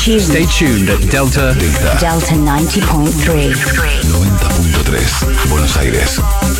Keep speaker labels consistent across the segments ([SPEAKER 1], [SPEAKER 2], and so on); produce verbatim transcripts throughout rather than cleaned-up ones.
[SPEAKER 1] tuned.
[SPEAKER 2] Stay tuned at Delta.
[SPEAKER 1] Delta. Delta ninety point three.
[SPEAKER 3] noventa punto tres. Buenos Aires.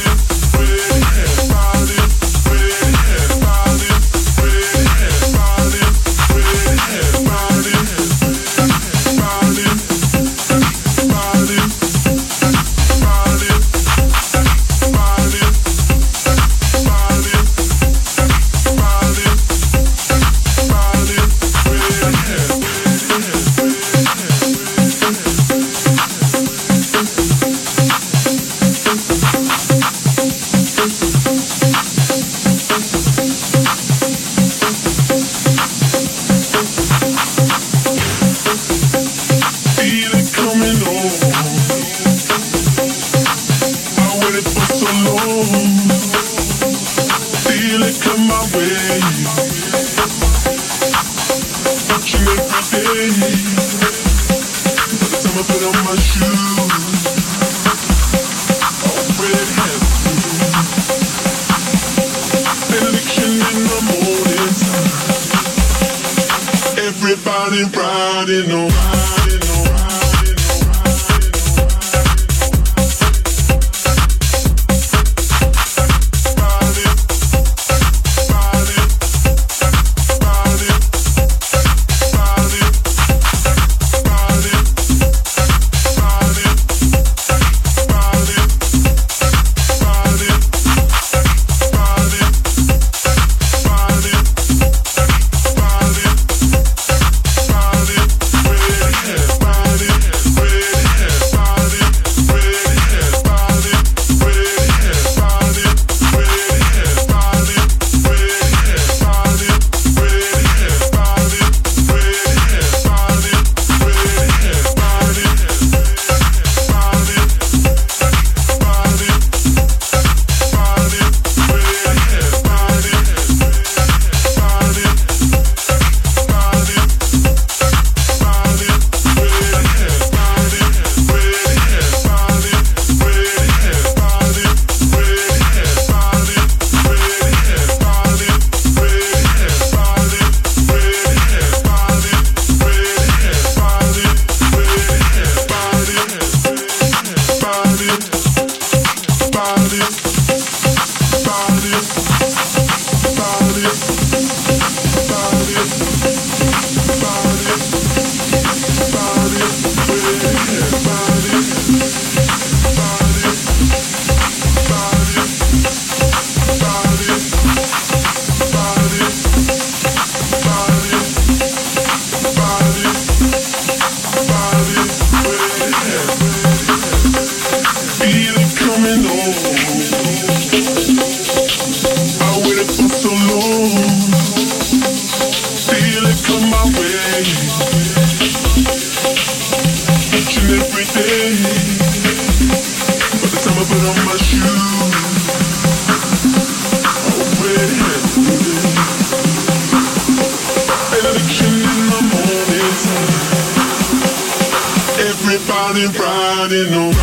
[SPEAKER 4] Everybody riding on. Everybody riding on.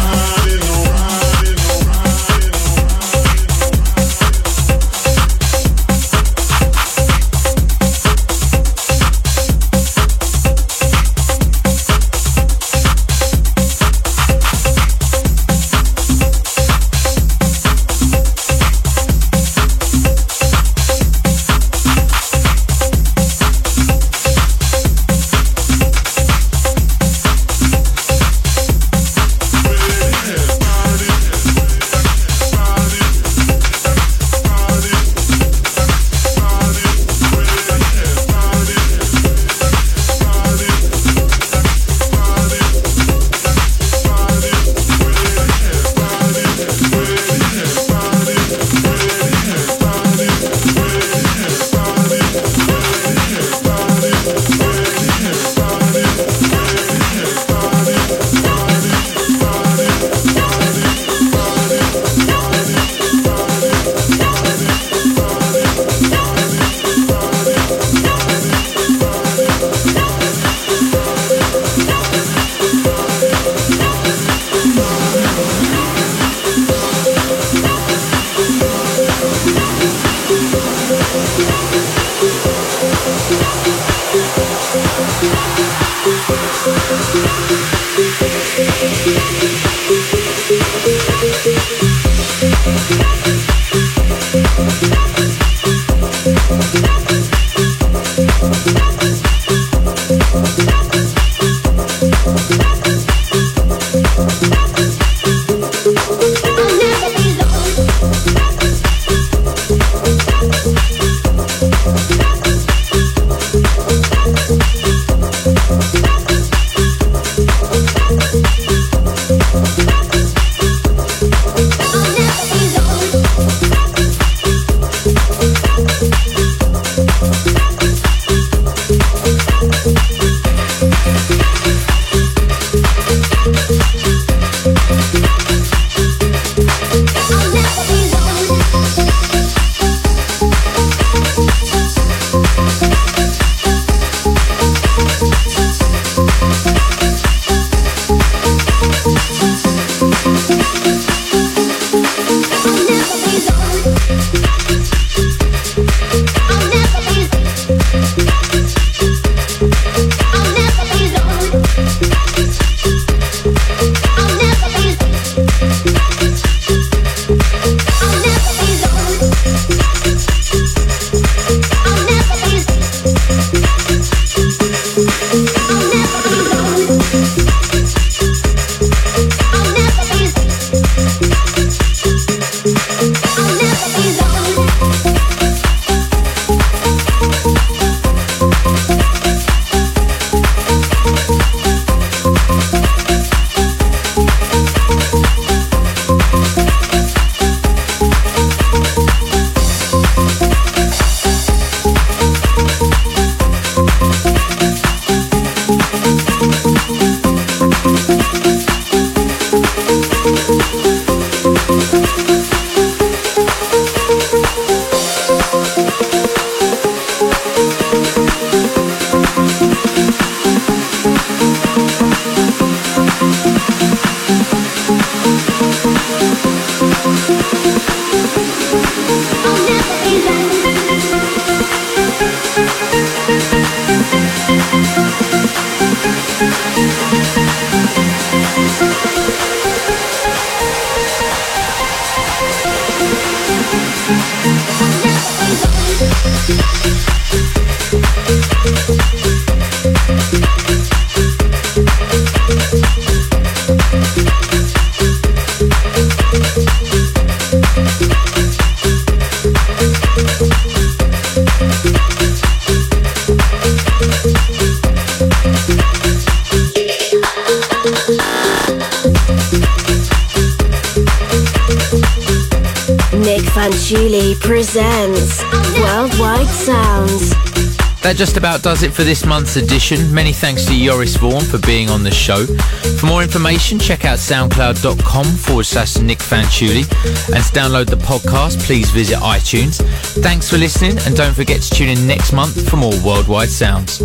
[SPEAKER 2] Nick Fanciulli presents Worldwide Sounds.
[SPEAKER 5] That just about does it for this month's edition. Many thanks to Joris Vaughan for being on the show. For more information, check out soundcloud.com forward slash Nick Fanciulli. And to download the podcast, please visit iTunes. Thanks for listening, and don't forget to tune in next month for more Worldwide Sounds.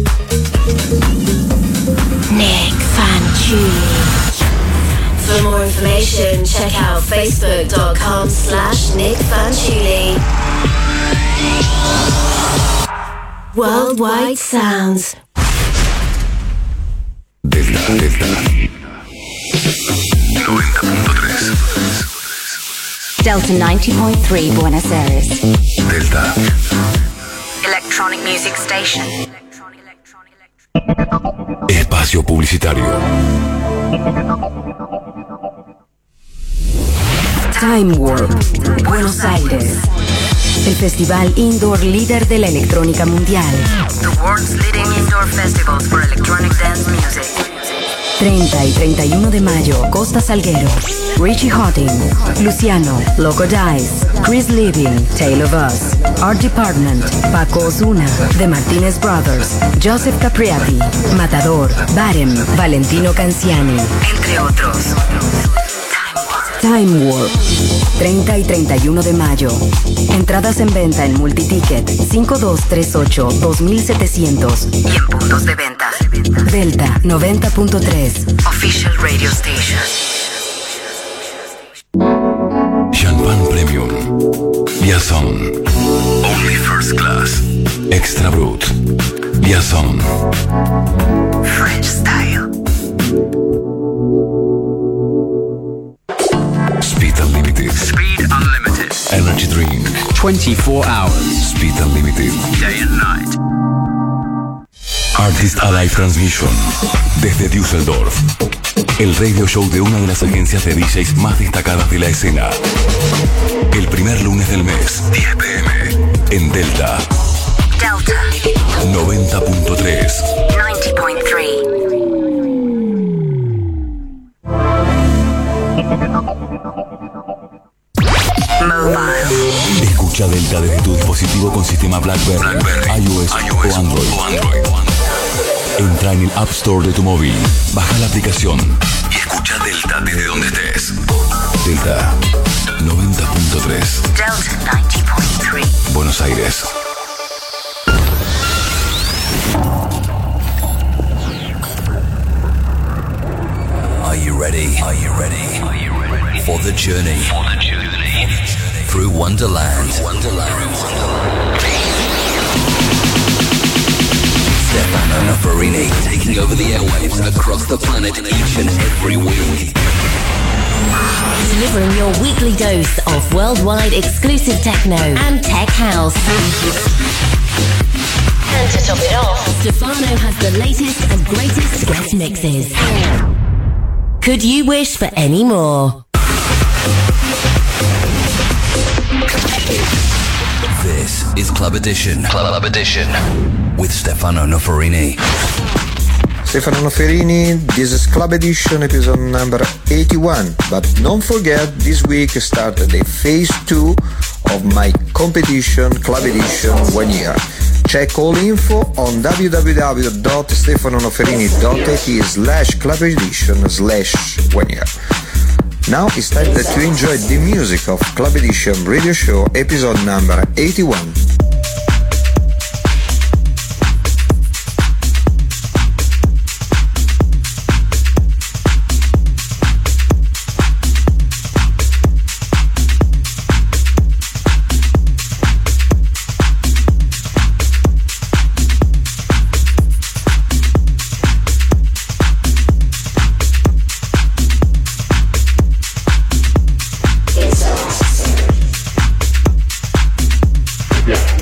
[SPEAKER 2] Nick Fanciulli. For more information, check out facebook.com slash Nick Fanciulli. Worldwide Sounds.
[SPEAKER 3] Delta, Delta. noventa punto tres.
[SPEAKER 1] Delta ninety point three, Buenos Aires.
[SPEAKER 3] Delta.
[SPEAKER 1] Electronic Music Station.
[SPEAKER 3] Espacio publicitario.
[SPEAKER 6] Time Warp, Buenos Aires. El festival indoor líder de la electrónica mundial.
[SPEAKER 7] The world's leading indoor festivals for electronic dance music.
[SPEAKER 6] treinta y treinta y uno de mayo, Costa Salguero. Richie Hawtin, Luciano, Loco Dice, Chris Liebing, Tale of Us, Art Department, Paco Ozuna, The Martinez Brothers, Joseph Capriati, Matador, Barem, Valentino Canciani,
[SPEAKER 7] entre otros.
[SPEAKER 6] Time Warp, treinta y treinta y uno de mayo. Entradas en venta en Multiticket cinco dos tres ocho dos mil setecientos
[SPEAKER 7] y en puntos de venta.
[SPEAKER 6] Delta noventa punto tres.
[SPEAKER 7] Official radio station.
[SPEAKER 3] Champagne Premium. Liaison. Only First Class. Extra Brut. Liaison.
[SPEAKER 7] French Style.
[SPEAKER 8] twenty-four hours.
[SPEAKER 3] Speed Unlimited.
[SPEAKER 8] Day and night.
[SPEAKER 3] Artist Alive Transmission. Desde Düsseldorf. El radio show de una de las agencias de D Js más destacadas de la escena. El primer lunes del mes, diez p m en Delta.
[SPEAKER 7] Delta.
[SPEAKER 3] noventa punto tres.
[SPEAKER 7] ninety point three.
[SPEAKER 3] Mobile. Escucha Delta desde tu dispositivo con sistema BlackBerry, BlackBerry iOS, iOS o, Android. o Android. Entra en el App Store de tu móvil, baja la aplicación y escucha Delta desde donde estés. Delta noventa punto tres.
[SPEAKER 7] Delta ninety point three.
[SPEAKER 3] Buenos Aires.
[SPEAKER 9] Are you ready? Are you ready? Are you ready for the journey? For the journey through Wonderland. Through Wonderland. Stefano Noferini taking over the airwaves across the planet each and every week.
[SPEAKER 2] Delivering your weekly dose of worldwide exclusive techno and tech house. And to top it off, Stefano has the latest and greatest guest mixes. Could you wish for any more?
[SPEAKER 9] This is Club Edition. Club Edition with Stefano Noferini.
[SPEAKER 10] Stefano Noferini, this is Club Edition episode number eighty-one. But don't forget, this week started the phase two of my competition, Club Edition One Year. Check all info on w w w dot stefano noferini dot i t slash club edition slash one year. Now it's time that you enjoy the music of Club Edition radio show episode number eighty-one.
[SPEAKER 4] Yeah.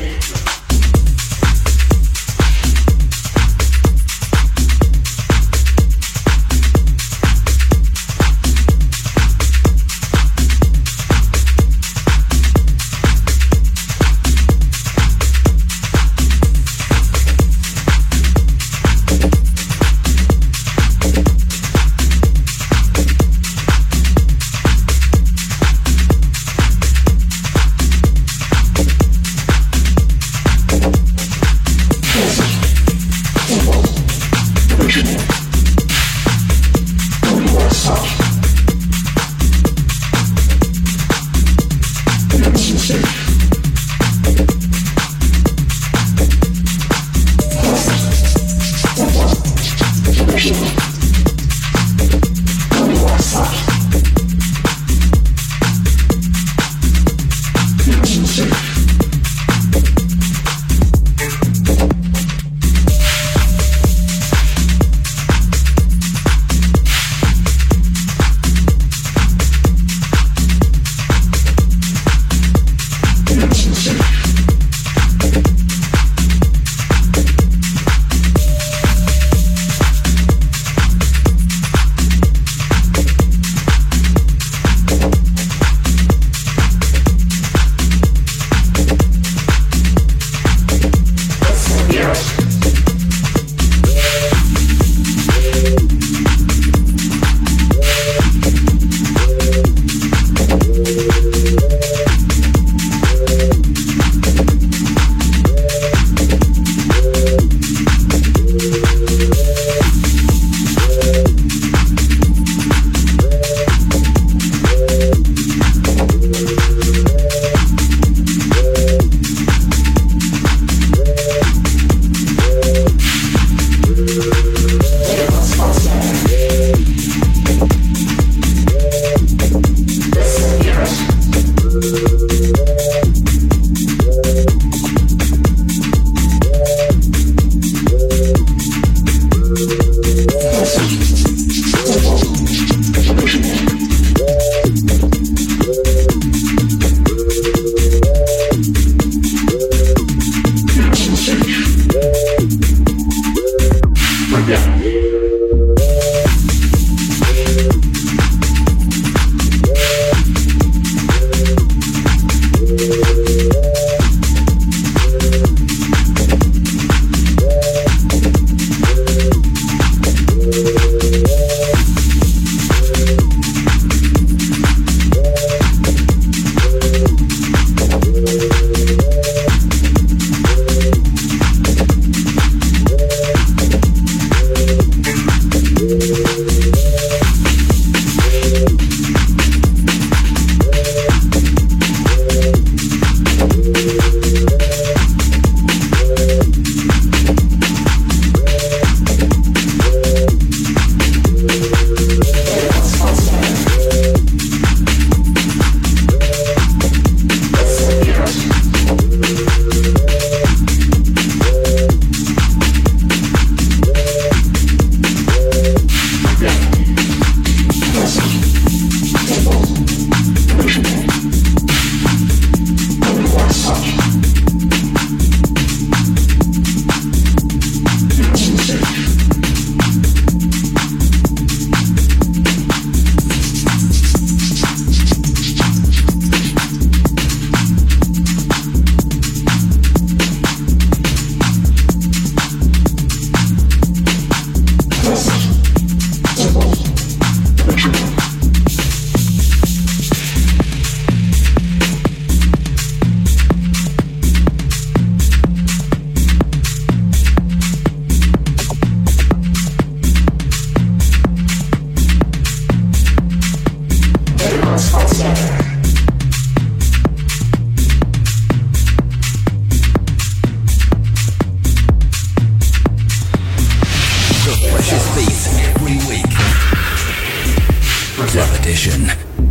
[SPEAKER 9] Edition.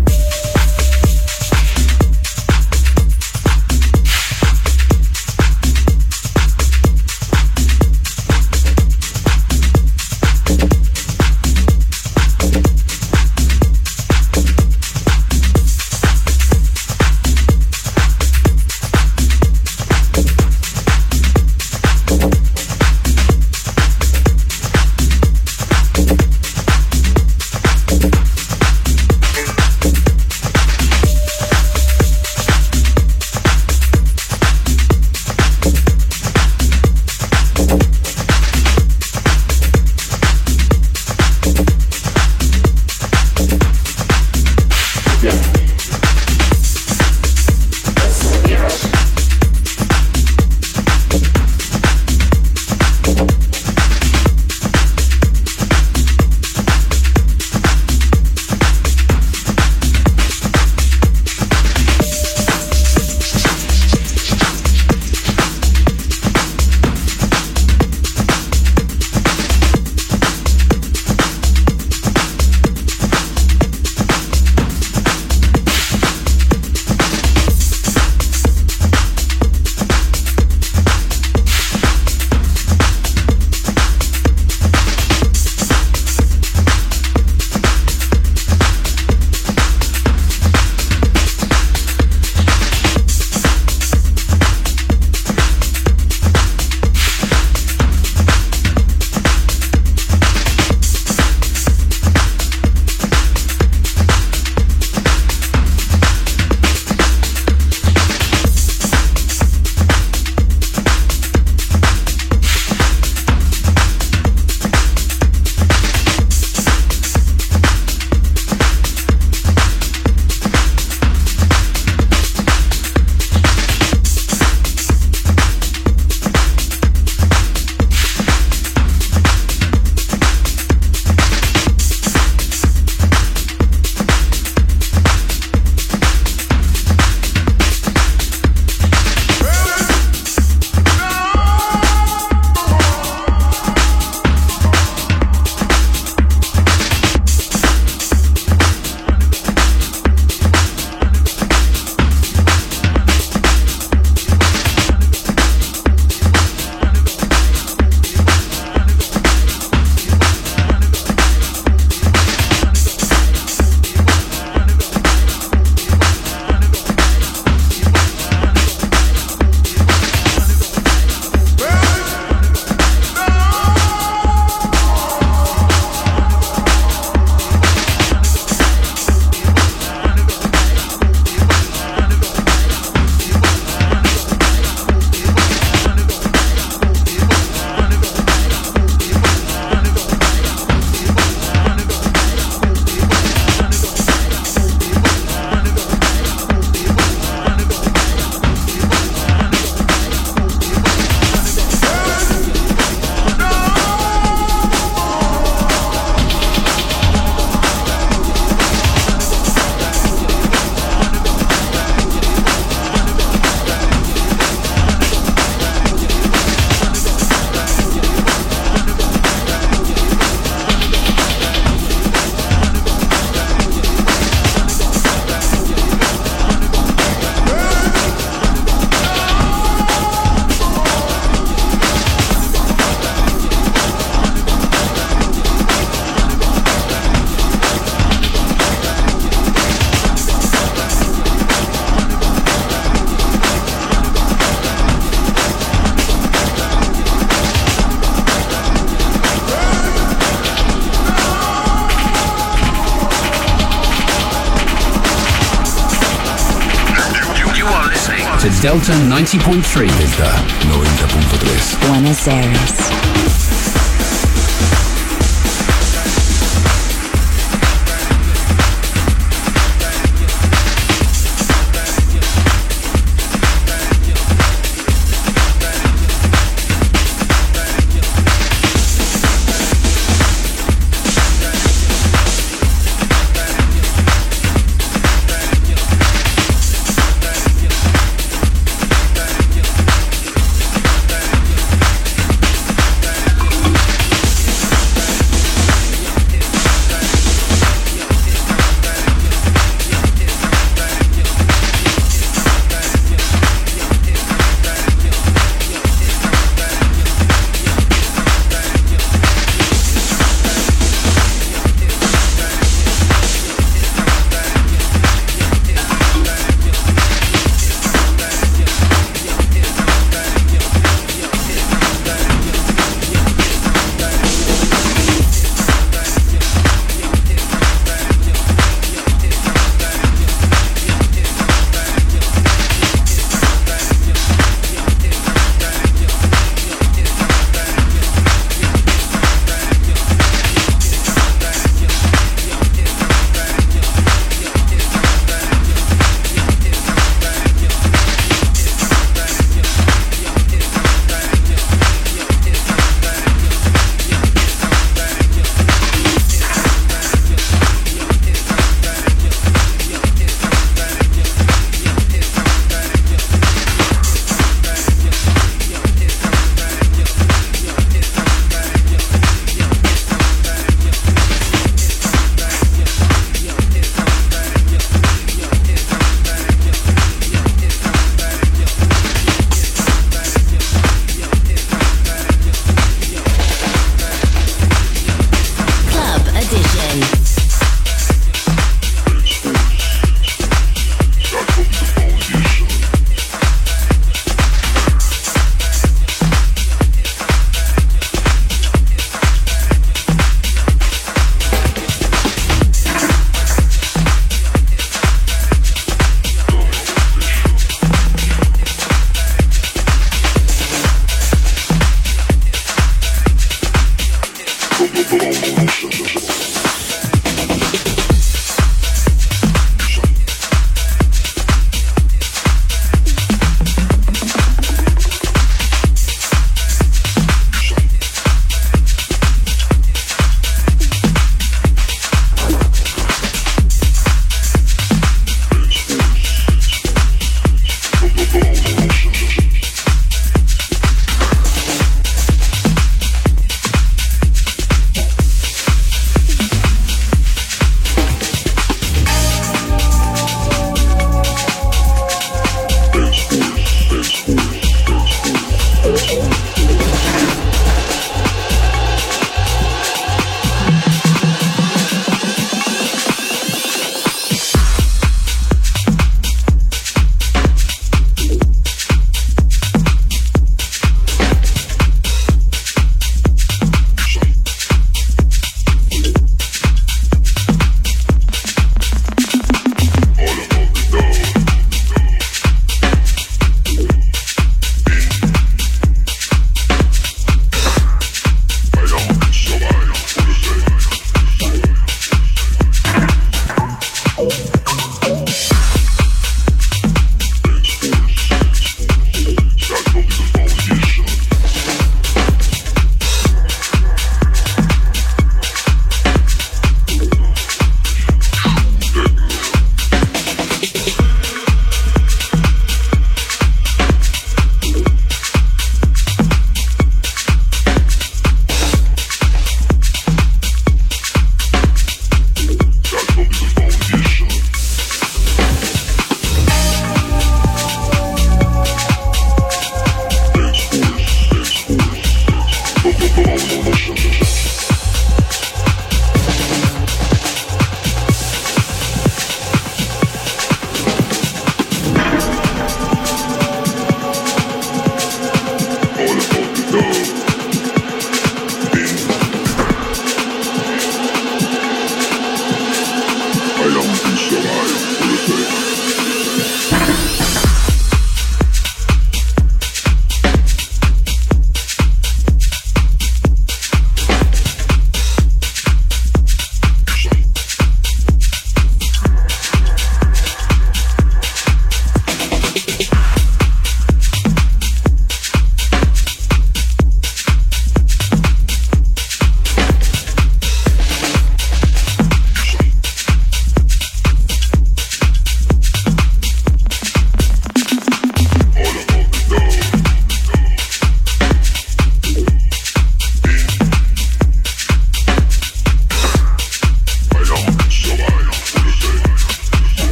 [SPEAKER 11] Delta ninety point three.
[SPEAKER 3] Delta noventa punto tres.
[SPEAKER 1] Buenos Aires.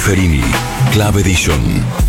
[SPEAKER 3] Noferini, Club Edition.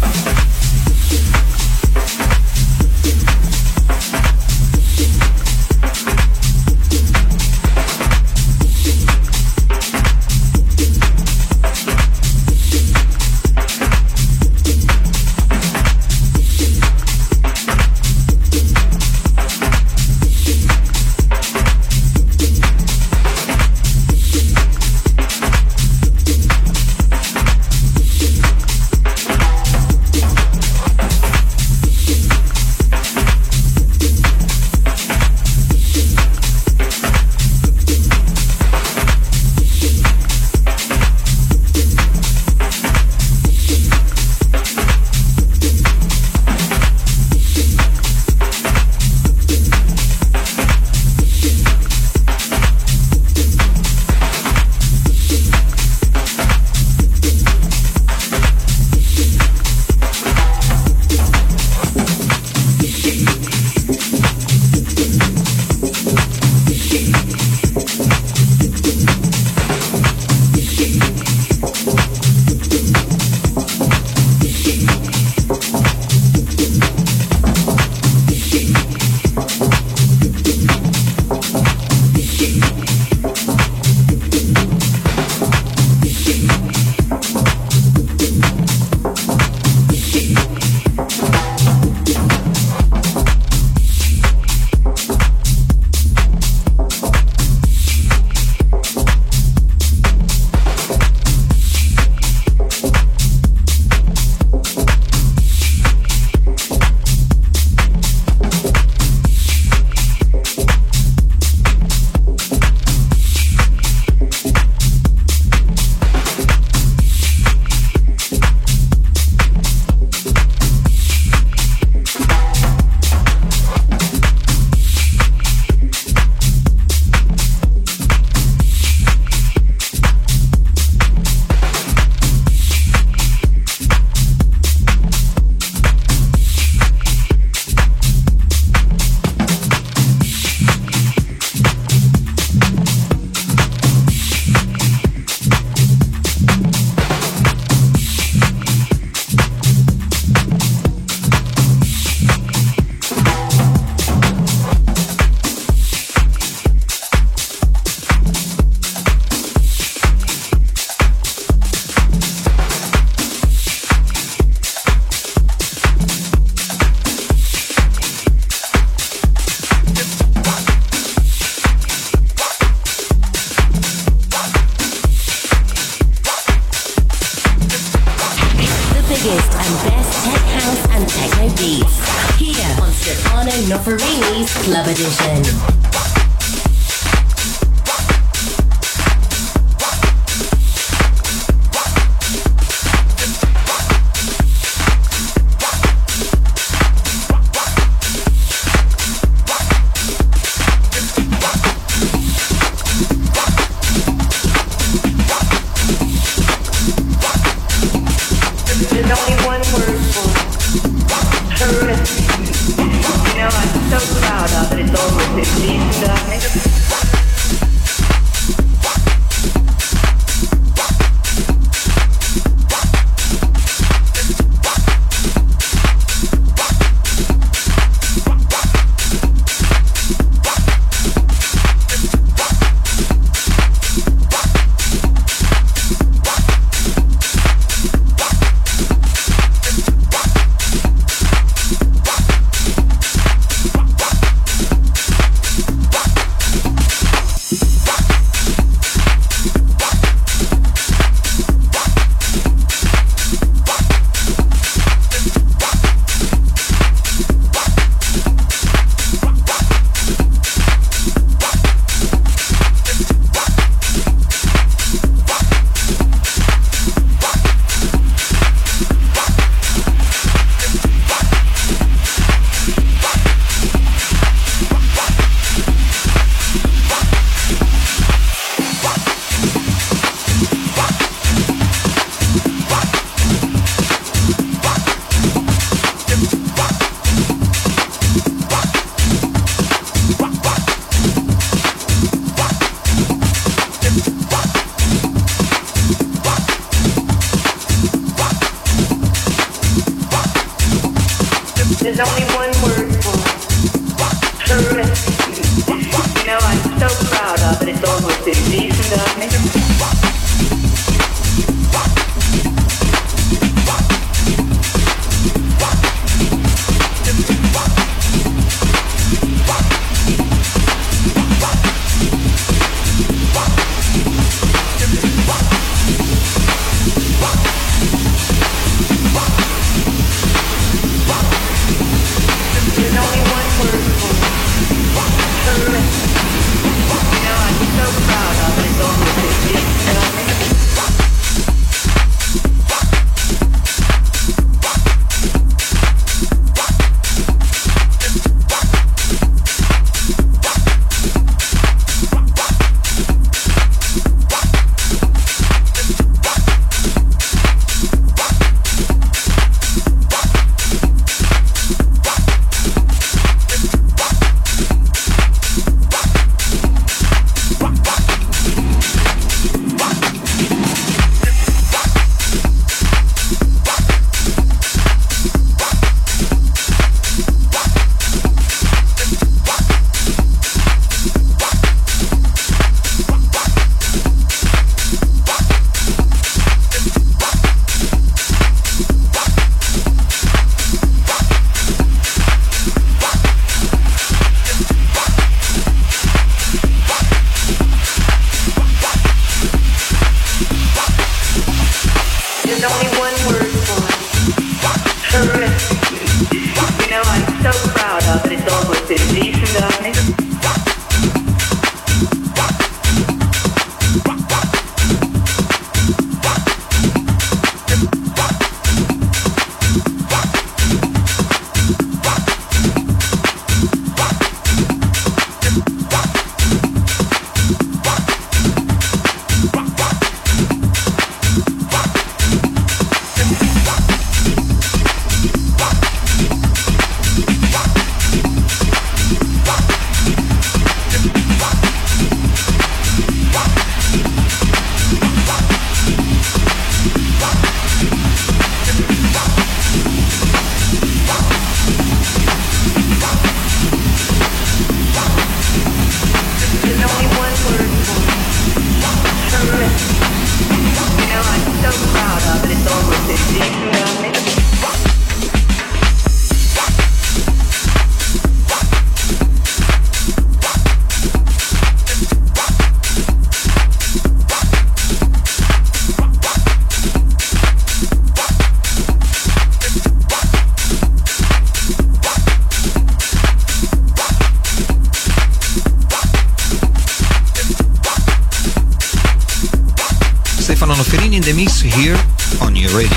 [SPEAKER 2] Noferini's Club Edition.
[SPEAKER 12] So proud of it. It's always exists. There's only one word for it. Terrific. You know, I'm so proud of it. It's almost indecent of me.
[SPEAKER 10] The mix here on your radio.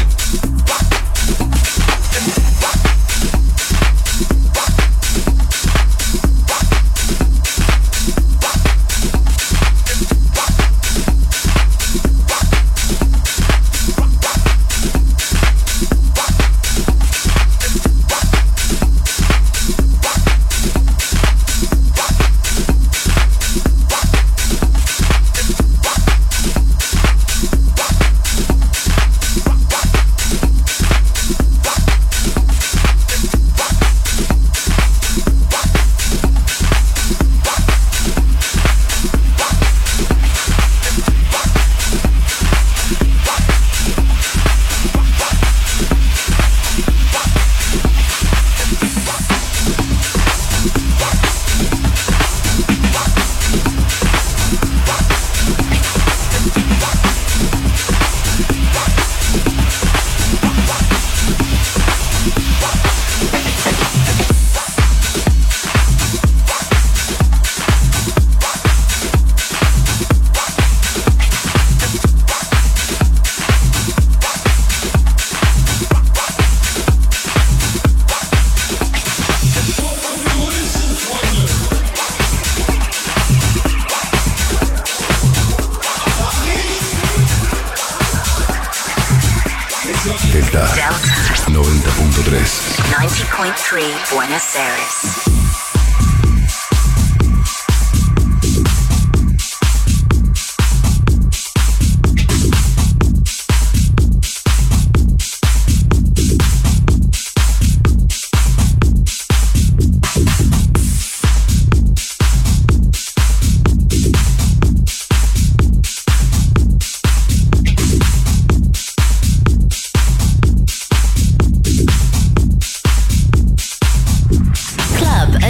[SPEAKER 3] noventa punto tres.
[SPEAKER 2] ninety point three Buenos Aires.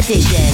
[SPEAKER 2] edition.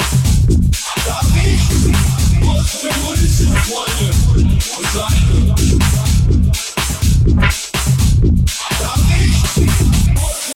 [SPEAKER 13] One,